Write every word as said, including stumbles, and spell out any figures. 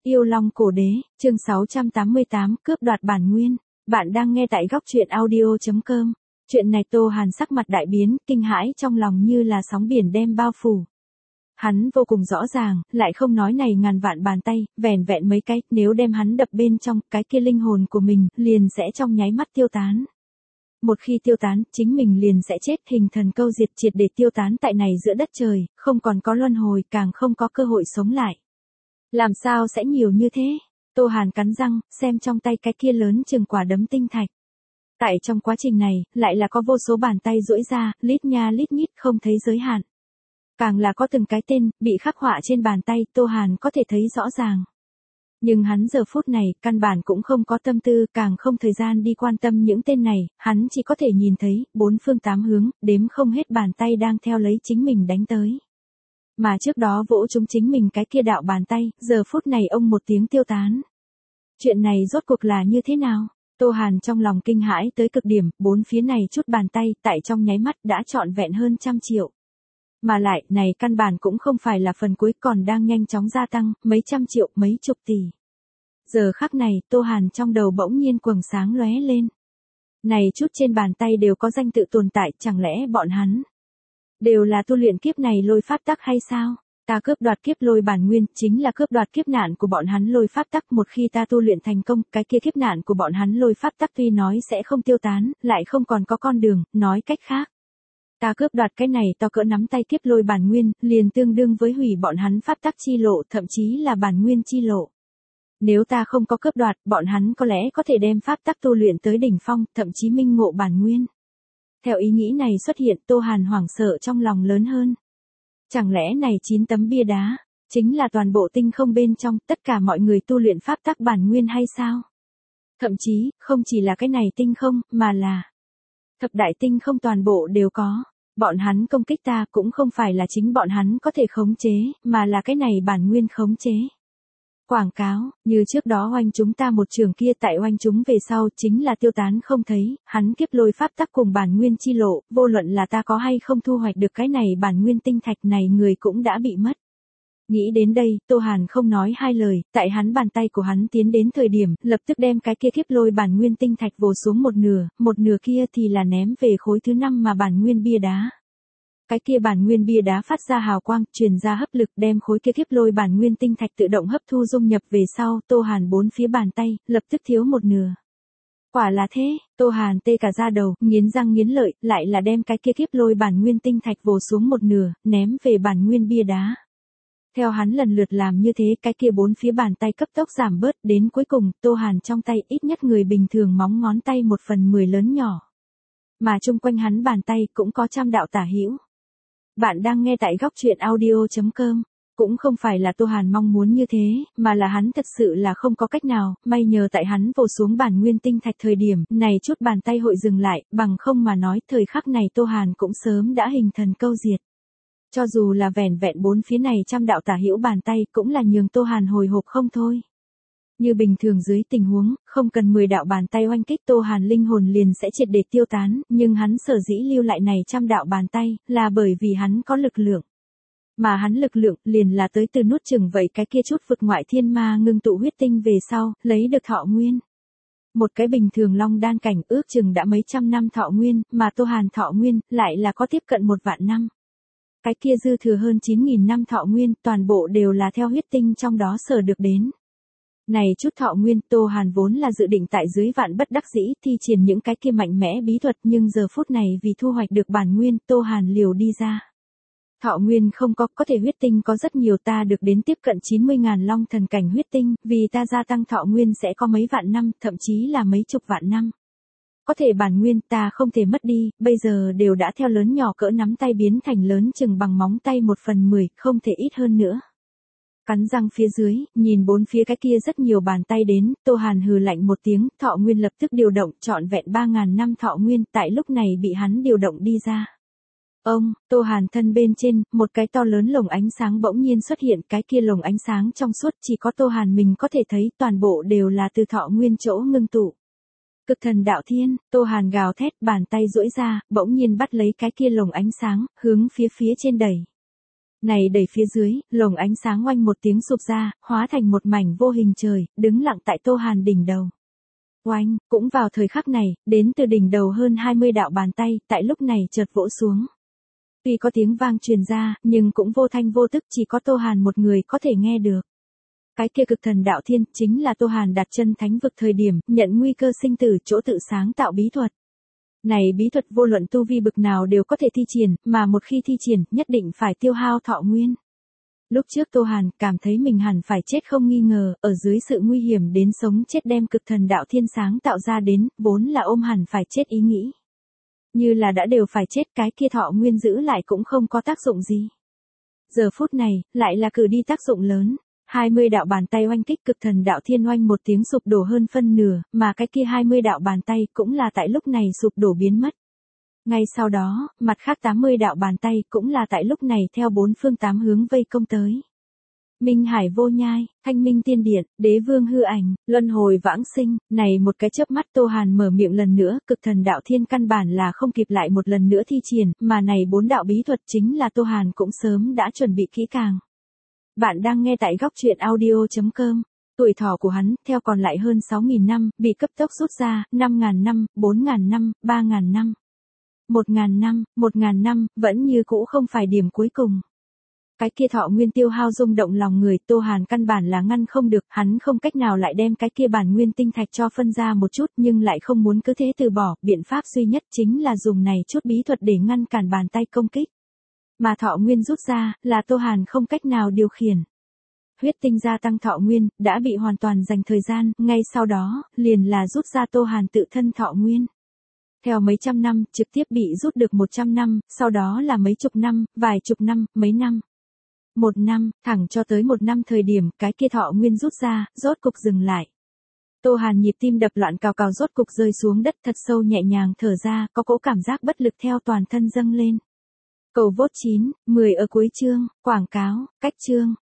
Yêu Long Cổ Đế, chương sáu trăm tám mươi tám, cướp đoạt bản nguyên. Bạn đang nghe tại góc truyện audio chấm com. Chuyện này Tô Hàn sắc mặt đại biến, kinh hãi trong lòng như là sóng biển đem bao phủ. Hắn vô cùng rõ ràng, lại không nói này ngàn vạn bàn tay, vẻn vẹn mấy cái, nếu đem hắn đập bên trong, cái kia linh hồn của mình, liền sẽ trong nháy mắt tiêu tán. Một khi tiêu tán, chính mình liền sẽ chết, hình thần câu diệt, triệt để tiêu tán tại này giữa đất trời, không còn có luân hồi, càng không có cơ hội sống lại. Làm sao sẽ nhiều như thế? Tô Hàn cắn răng, xem trong tay cái kia lớn chừng quả đấm tinh thạch. Tại trong quá trình này, lại là có vô số bàn tay duỗi ra, lít nha lít nhít không thấy giới hạn. Càng là có từng cái tên, bị khắc họa trên bàn tay, Tô Hàn có thể thấy rõ ràng. Nhưng hắn giờ phút này, căn bản cũng không có tâm tư, càng không thời gian đi quan tâm những tên này, hắn chỉ có thể nhìn thấy, bốn phương tám hướng, đếm không hết bàn tay đang theo lấy chính mình đánh tới. Mà trước đó vỗ chúng chính mình cái kia đạo bàn tay, giờ phút này ông một tiếng tiêu tán. Chuyện này rốt cuộc là như thế nào? Tô Hàn trong lòng kinh hãi tới cực điểm, bốn phía này chút bàn tay, tại trong nháy mắt đã trọn vẹn hơn trăm triệu. Mà lại, này căn bản cũng không phải là phần cuối, còn đang nhanh chóng gia tăng, mấy trăm triệu, mấy chục tỷ. Giờ khắc này, Tô Hàn trong đầu bỗng nhiên quầng sáng lóe lên. Này chút trên bàn tay đều có danh tự tồn tại, chẳng lẽ bọn hắn đều là tu luyện kiếp này lôi pháp tắc hay sao? Ta cướp đoạt kiếp lôi bản nguyên, chính là cướp đoạt kiếp nạn của bọn hắn lôi pháp tắc, một khi ta tu luyện thành công, cái kia kiếp nạn của bọn hắn lôi pháp tắc tuy nói sẽ không tiêu tán, lại không còn có con đường, nói cách khác. Ta cướp đoạt cái này to cỡ nắm tay kiếp lôi bản nguyên, liền tương đương với hủy bọn hắn pháp tắc chi lộ, thậm chí là bản nguyên chi lộ. Nếu ta không có cướp đoạt, bọn hắn có lẽ có thể đem pháp tắc tu luyện tới đỉnh phong, thậm chí minh ngộ bản nguyên. Theo ý nghĩ này xuất hiện, Tô Hàn hoảng sợ trong lòng lớn hơn. Chẳng lẽ này chín tấm bia đá, chính là toàn bộ tinh không bên trong, tất cả mọi người tu luyện pháp tắc bản nguyên hay sao? Thậm chí, không chỉ là cái này tinh không, mà là thập đại tinh không toàn bộ đều có. Bọn hắn công kích ta cũng không phải là chính bọn hắn có thể khống chế, mà là cái này bản nguyên khống chế. Quảng cáo, như trước đó oanh chúng ta một trường kia, tại oanh chúng về sau chính là tiêu tán không thấy, hắn kiếp lôi pháp tắc cùng bản nguyên chi lộ, vô luận là ta có hay không thu hoạch được cái này bản nguyên tinh thạch này, người cũng đã bị mất. Nghĩ đến đây, Tô Hàn không nói hai lời, tại hắn bàn tay của hắn tiến đến thời điểm, lập tức đem cái kia kiếp lôi bản nguyên tinh thạch vồ xuống một nửa, một nửa kia thì là ném về khối thứ năm mà bản nguyên bia đá. Cái kia bản nguyên bia đá phát ra hào quang, truyền ra hấp lực, đem khối kia kiếp lôi bản nguyên tinh thạch tự động hấp thu dung nhập về sau, Tô Hàn bốn phía bàn tay, lập tức thiếu một nửa. Quả là thế, Tô Hàn tê cả da đầu, nghiến răng nghiến lợi, lại là đem cái kia kiếp lôi bản nguyên tinh thạch vồ xuống một nửa, ném về bản nguyên bia đá. Theo hắn lần lượt làm như thế, cái kia bốn phía bàn tay cấp tốc giảm bớt, đến cuối cùng, Tô Hàn trong tay ít nhất người bình thường móng ngón tay một phần mười lớn nhỏ. Mà chung quanh hắn bàn tay cũng có trăm đạo tả hữu. Bạn đang nghe tại góc truyện audio chấm com. Cũng không phải là Tô Hàn mong muốn như thế, mà là hắn thật sự là không có cách nào, may nhờ tại hắn vồ xuống bản nguyên tinh thạch thời điểm, này chút bàn tay hội dừng lại, bằng không mà nói, thời khắc này Tô Hàn cũng sớm đã hình thần câu diệt. Cho dù là vẻn vẹn bốn phía này trăm đạo tả hữu bàn tay, cũng là nhường Tô Hàn hồi hộp không thôi. Như bình thường dưới tình huống, không cần mười đạo bàn tay oanh kích, Tô Hàn linh hồn liền sẽ triệt để tiêu tán, nhưng hắn sở dĩ lưu lại này trăm đạo bàn tay, là bởi vì hắn có lực lượng. Mà hắn lực lượng, liền là tới từ nuốt chửng vậy cái kia chút vực ngoại thiên ma ngưng tụ huyết tinh về sau, lấy được thọ nguyên. Một cái bình thường long đan cảnh ước chừng đã mấy trăm năm thọ nguyên, mà Tô Hàn thọ nguyên, lại là có tiếp cận một vạn năm. Cái kia dư thừa hơn chín nghìn năm thọ nguyên, toàn bộ đều là theo huyết tinh trong đó sở được đến. Này chút thọ nguyên, Tô Hàn vốn là dự định tại dưới vạn bất đắc dĩ thi triển những cái kia mạnh mẽ bí thuật, nhưng giờ phút này vì thu hoạch được bản nguyên, Tô Hàn liều đi ra. Thọ nguyên không có, có thể huyết tinh có rất nhiều, ta được đến tiếp cận chín mươi ngàn long thần cảnh huyết tinh, vì ta gia tăng thọ nguyên sẽ có mấy vạn năm, thậm chí là mấy chục vạn năm. Có thể bản nguyên ta không thể mất đi, bây giờ đều đã theo lớn nhỏ cỡ nắm tay biến thành lớn chừng bằng móng tay một phần mười, không thể ít hơn nữa. Cắn răng phía dưới, nhìn bốn phía cái kia rất nhiều bàn tay đến, Tô Hàn hừ lạnh một tiếng, thọ nguyên lập tức điều động, trọn vẹn ba ngàn năm thọ nguyên, tại lúc này bị hắn điều động đi ra. Ông, Tô Hàn thân bên trên, một cái to lớn lồng ánh sáng bỗng nhiên xuất hiện, cái kia lồng ánh sáng trong suốt chỉ có Tô Hàn mình có thể thấy, toàn bộ đều là từ thọ nguyên chỗ ngưng tụ. Cực thần đạo thiên, Tô Hàn gào thét, bàn tay duỗi ra, bỗng nhiên bắt lấy cái kia lồng ánh sáng, hướng phía phía trên đẩy. Này đẩy phía dưới, lồng ánh sáng oanh một tiếng sụp ra, hóa thành một mảnh vô hình trời, đứng lặng tại Tô Hàn đỉnh đầu. Oanh, cũng vào thời khắc này, đến từ đỉnh đầu hơn hai mươi đạo bàn tay, tại lúc này chợt vỗ xuống. Tuy có tiếng vang truyền ra, nhưng cũng vô thanh vô tức, chỉ có Tô Hàn một người có thể nghe được. Cái kia cực thần đạo thiên, chính là Tô Hàn đặt chân thánh vực thời điểm, nhận nguy cơ sinh tử chỗ tự sáng tạo bí thuật. Này bí thuật vô luận tu vi bực nào đều có thể thi triển, mà một khi thi triển, nhất định phải tiêu hao thọ nguyên. Lúc trước Tô Hàn cảm thấy mình hẳn phải chết không nghi ngờ, ở dưới sự nguy hiểm đến sống chết đem cực thần đạo thiên sáng tạo ra đến, vốn là ôm hẳn phải chết ý nghĩ. Như là đã đều phải chết, cái kia thọ nguyên giữ lại cũng không có tác dụng gì. Giờ phút này, lại là cử đi tác dụng lớn. hai mươi đạo bàn tay oanh kích cực thần đạo thiên oanh một tiếng sụp đổ hơn phân nửa, mà cái kia hai mươi đạo bàn tay cũng là tại lúc này sụp đổ biến mất. Ngay sau đó, mặt khác tám mươi đạo bàn tay cũng là tại lúc này theo bốn phương tám hướng vây công tới. Minh Hải vô nhai, Thanh Minh tiên điện, Đế vương hư ảnh, luân hồi vãng sinh, này một cái chớp mắt Tô Hàn mở miệng lần nữa, cực thần đạo thiên căn bản là không kịp lại một lần nữa thi triển, mà này bốn đạo bí thuật chính là Tô Hàn cũng sớm đã chuẩn bị kỹ càng. Bạn đang nghe tại góc truyện audio chấm com. Tuổi thọ của hắn, theo còn lại hơn sáu nghìn năm, bị cấp tốc rút ra, năm nghìn năm, bốn nghìn năm, ba nghìn năm. một nghìn năm, một nghìn năm, vẫn như cũ không phải điểm cuối cùng. Cái kia thọ nguyên tiêu hao rung động lòng người, Tô Hàn căn bản là ngăn không được, hắn không cách nào lại đem cái kia bản nguyên tinh thạch cho phân ra một chút, nhưng lại không muốn cứ thế từ bỏ, biện pháp duy nhất chính là dùng này chút bí thuật để ngăn cản bàn tay công kích. Mà thọ nguyên rút ra, là Tô Hàn không cách nào điều khiển. Huyết tinh gia tăng thọ nguyên, đã bị hoàn toàn dành thời gian, ngay sau đó, liền là rút ra Tô Hàn tự thân thọ nguyên. Theo mấy trăm năm, trực tiếp bị rút được một trăm năm, sau đó là mấy chục năm, vài chục năm, mấy năm. Một năm, thẳng cho tới một năm thời điểm, cái kia thọ nguyên rút ra, rốt cục dừng lại. Tô Hàn nhịp tim đập loạn cào cào rốt cục rơi xuống đất thật sâu nhẹ nhàng thở ra, có cỗ cảm giác bất lực theo toàn thân dâng lên. Cầu vote chín, mười ở cuối chương, quảng cáo, cách chương.